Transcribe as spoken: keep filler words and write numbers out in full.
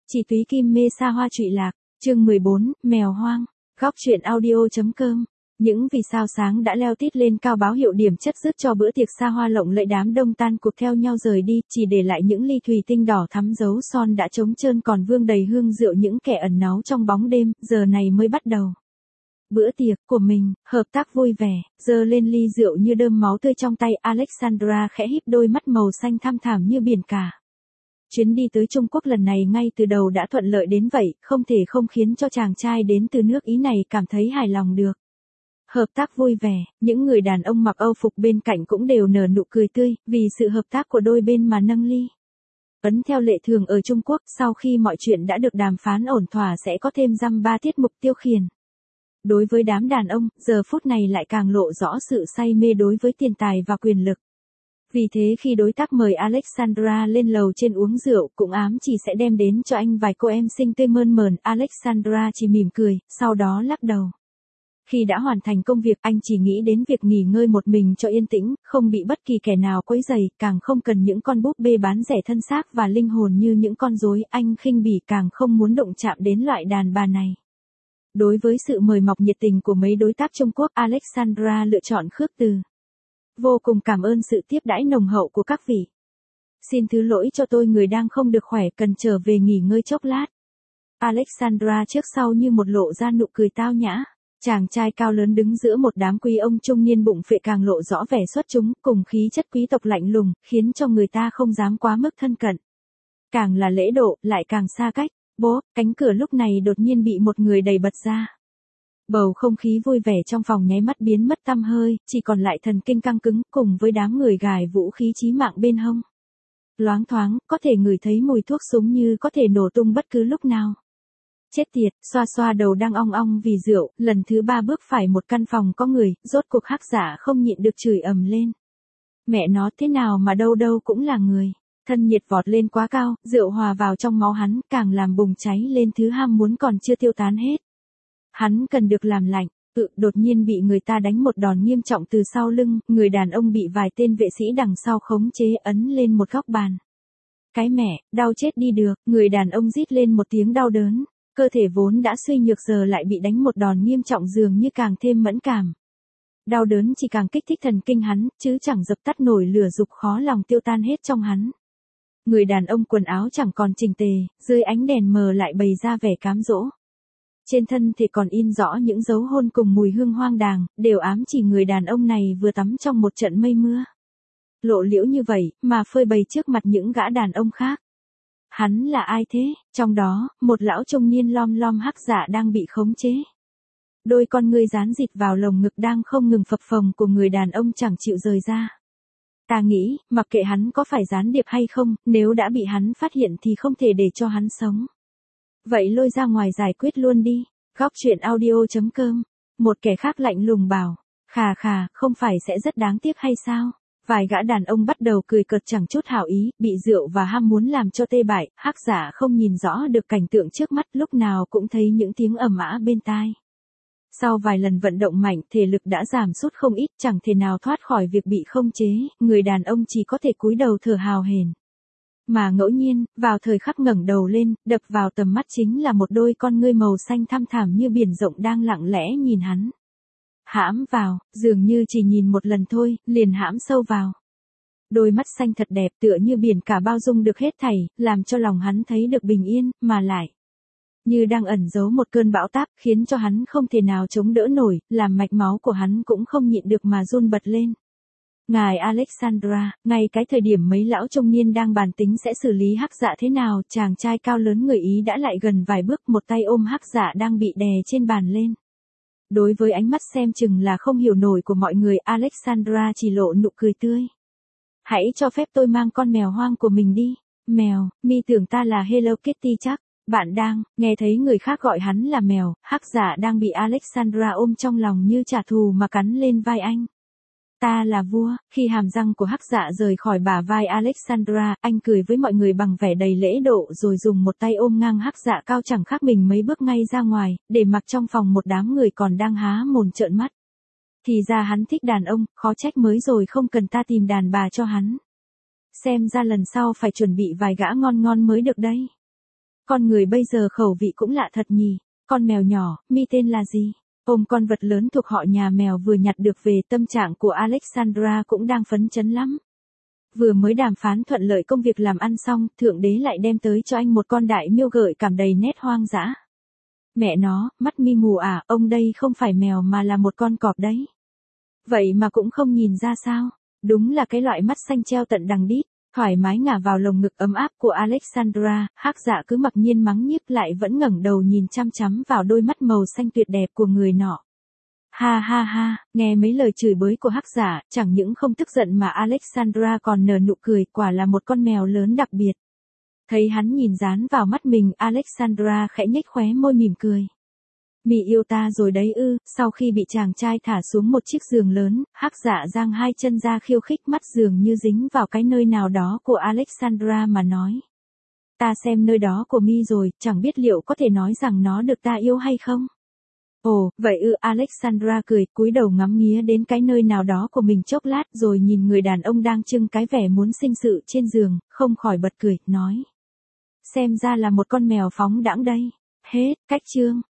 Chỉ túy kim mê xa hoa trụy lạc, chương mười bốn, mèo hoang, góc truyện audio.com. Những vì sao sáng đã leo tít lên cao báo hiệu điểm chất dứt cho bữa tiệc xa hoa lộng lẫy, đám đông tan cuộc theo nhau rời đi, chỉ để lại những ly thủy tinh đỏ thắm dấu son đã trống trơn còn vương đầy hương rượu những kẻ ẩn náu trong bóng đêm, giờ này mới bắt đầu. Bữa tiệc của mình, hợp tác vui vẻ, giơ lên ly rượu như đơm máu tươi trong tay, Alexandra khẽ híp đôi mắt màu xanh thăm thẳm như biển cả. Chuyến đi tới Trung Quốc lần này ngay từ đầu đã thuận lợi đến vậy, không thể không khiến cho chàng trai đến từ nước Ý này cảm thấy hài lòng được. Hợp tác vui vẻ, những người đàn ông mặc Âu phục bên cạnh cũng đều nở nụ cười tươi, vì sự hợp tác của đôi bên mà nâng ly. Ấn theo lệ thường ở Trung Quốc, sau khi mọi chuyện đã được đàm phán ổn thỏa sẽ có thêm dăm ba tiết mục tiêu khiển. Đối với đám đàn ông, giờ phút này lại càng lộ rõ sự say mê đối với tiền tài và quyền lực. Vì thế khi đối tác mời Alexandra lên lầu trên uống rượu, cũng ám chỉ sẽ đem đến cho anh vài cô em xinh tươi mơn mởn, Alexandra chỉ mỉm cười, sau đó lắc đầu. Khi đã hoàn thành công việc, anh chỉ nghĩ đến việc nghỉ ngơi một mình cho yên tĩnh, không bị bất kỳ kẻ nào quấy rầy, càng không cần những con búp bê bán rẻ thân xác và linh hồn như những con rối, anh khinh bỉ càng không muốn động chạm đến loại đàn bà này. Đối với sự mời mọc nhiệt tình của mấy đối tác Trung Quốc, Alexandra lựa chọn khước từ. Vô cùng cảm ơn sự tiếp đãi nồng hậu của các vị. Xin thứ lỗi cho tôi, người đang không được khỏe, cần trở về nghỉ ngơi chốc lát. Alexandra trước sau như một lộ ra nụ cười tao nhã. Chàng trai cao lớn đứng giữa một đám quý ông trung niên bụng phệ càng lộ rõ vẻ xuất chúng, cùng khí chất quý tộc lạnh lùng, khiến cho người ta không dám quá mức thân cận. Càng là lễ độ, lại càng xa cách. Bố, cánh cửa lúc này đột nhiên bị một người đẩy bật ra. Bầu không khí vui vẻ trong phòng nháy mắt biến mất tăm hơi, chỉ còn lại thần kinh căng cứng, cùng với đám người gài vũ khí chí mạng bên hông. Loáng thoáng, có thể ngửi thấy mùi thuốc súng như có thể nổ tung bất cứ lúc nào. Chết tiệt, xoa xoa đầu đang ong ong vì rượu, lần thứ ba bước phải một căn phòng có người, rốt cuộc hắc giả không nhịn được chửi ầm lên. Mẹ nó, thế nào mà đâu đâu cũng là người. Thân nhiệt vọt lên quá cao, rượu hòa vào trong máu hắn, càng làm bùng cháy lên thứ ham muốn còn chưa tiêu tán hết. Hắn cần được làm lạnh, tự đột nhiên bị người ta đánh một đòn nghiêm trọng từ sau lưng, người đàn ông bị vài tên vệ sĩ đằng sau khống chế ấn lên một góc bàn. Cái mẹ, đau chết đi được, người đàn ông rít lên một tiếng đau đớn, cơ thể vốn đã suy nhược giờ lại bị đánh một đòn nghiêm trọng dường như càng thêm mẫn cảm. Đau đớn chỉ càng kích thích thần kinh hắn, chứ chẳng dập tắt nổi lửa dục khó lòng tiêu tan hết trong hắn. Người đàn ông quần áo chẳng còn chỉnh tề, dưới ánh đèn mờ lại bày ra vẻ cám dỗ. Trên thân thì còn in rõ những dấu hôn cùng mùi hương hoang đàng, đều ám chỉ người đàn ông này vừa tắm trong một trận mây mưa. Lộ liễu như vậy, mà phơi bày trước mặt những gã đàn ông khác. Hắn là ai thế? Trong đó, một lão trung niên lom lom hắc dạ đang bị khống chế. Đôi con ngươi dán dịt vào lồng ngực đang không ngừng phập phồng của người đàn ông chẳng chịu rời ra. Ta nghĩ, mặc kệ hắn có phải gián điệp hay không, nếu đã bị hắn phát hiện thì không thể để cho hắn sống. Vậy lôi ra ngoài giải quyết luôn đi. Góc truyện audio.com. Một kẻ khác lạnh lùng bảo. Khà khà, không phải sẽ rất đáng tiếc hay sao? Vài gã đàn ông bắt đầu cười cợt chẳng chút hảo ý, bị rượu và ham muốn làm cho tê bại, hắc giả không nhìn rõ được cảnh tượng trước mắt, lúc nào cũng thấy những tiếng ầm ĩ bên tai. Sau vài lần vận động mạnh, thể lực đã giảm sút không ít, chẳng thể nào thoát khỏi việc bị khống chế, người đàn ông chỉ có thể cúi đầu thở hào hển. Mà ngẫu nhiên, vào thời khắc ngẩng đầu lên, đập vào tầm mắt chính là một đôi con ngươi màu xanh thăm thẳm như biển rộng đang lặng lẽ nhìn hắn. Hãm vào, dường như chỉ nhìn một lần thôi, liền hãm sâu vào. Đôi mắt xanh thật đẹp tựa như biển cả bao dung được hết thảy, làm cho lòng hắn thấy được bình yên, mà lại như đang ẩn giấu một cơn bão táp, khiến cho hắn không thể nào chống đỡ nổi, làm mạch máu của hắn cũng không nhịn được mà run bật lên. Ngài Alexandra, ngay cái thời điểm mấy lão trung niên đang bàn tính sẽ xử lý hắc dạ thế nào, chàng trai cao lớn người Ý đã lại gần vài bước, một tay ôm hắc dạ đang bị đè trên bàn lên. Đối với ánh mắt xem chừng là không hiểu nổi của mọi người, Alexandra chỉ lộ nụ cười tươi. Hãy cho phép tôi mang con mèo hoang của mình đi. Mèo, mi tưởng ta là Hello Kitty chắc. Bạn đang, nghe thấy người khác gọi hắn là mèo, hắc giả đang bị Alexandra ôm trong lòng như trả thù mà cắn lên vai anh. Ta là vua, khi hàm răng của hắc dạ rời khỏi bả vai Alexandra, anh cười với mọi người bằng vẻ đầy lễ độ rồi dùng một tay ôm ngang hắc dạ cao chẳng khác mình mấy bước ngay ra ngoài, để mặc trong phòng một đám người còn đang há mồm trợn mắt. Thì ra hắn thích đàn ông, khó trách mới rồi không cần ta tìm đàn bà cho hắn. Xem ra lần sau phải chuẩn bị vài gã ngon ngon mới được đấy. Con người bây giờ khẩu vị cũng lạ thật nhỉ. Con mèo nhỏ, mi tên là gì? Ôm con vật lớn thuộc họ nhà mèo vừa nhặt được về, tâm trạng của Alexandra cũng đang phấn chấn lắm. Vừa mới đàm phán thuận lợi công việc làm ăn xong, Thượng Đế lại đem tới cho anh một con đại miêu gợi cảm đầy nét hoang dã. Mẹ nó, mắt mi mù à, ông đây không phải mèo mà là một con cọp đấy. Vậy mà cũng không nhìn ra sao? Đúng là cái loại mắt xanh treo tận đằng đít. Thoải mái ngả vào lồng ngực ấm áp của Alexandra, Hắc Dạ cứ mặc nhiên mắng nhiếc lại vẫn ngẩng đầu nhìn chăm chăm vào đôi mắt màu xanh tuyệt đẹp của người nọ. Ha ha ha, nghe mấy lời chửi bới của Hắc Dạ, chẳng những không tức giận mà Alexandra còn nở nụ cười, quả là một con mèo lớn đặc biệt. Thấy hắn nhìn dán vào mắt mình, Alexandra khẽ nhếch khóe môi mỉm cười. Mị yêu ta rồi đấy ư? Sau khi bị chàng trai thả xuống một chiếc giường lớn, Hắc Dạ giang hai chân ra khiêu khích, mắt dường như dính vào cái nơi nào đó của Alexandra mà nói. Ta xem nơi đó của mi rồi, chẳng biết liệu có thể nói rằng nó được ta yêu hay không? Ồ, vậy ư? Alexandra cười, cúi đầu ngắm nghía đến cái nơi nào đó của mình chốc lát rồi nhìn người đàn ông đang trưng cái vẻ muốn sinh sự trên giường, không khỏi bật cười, nói. Xem ra là một con mèo phóng đãng đây. Hết, cách chương.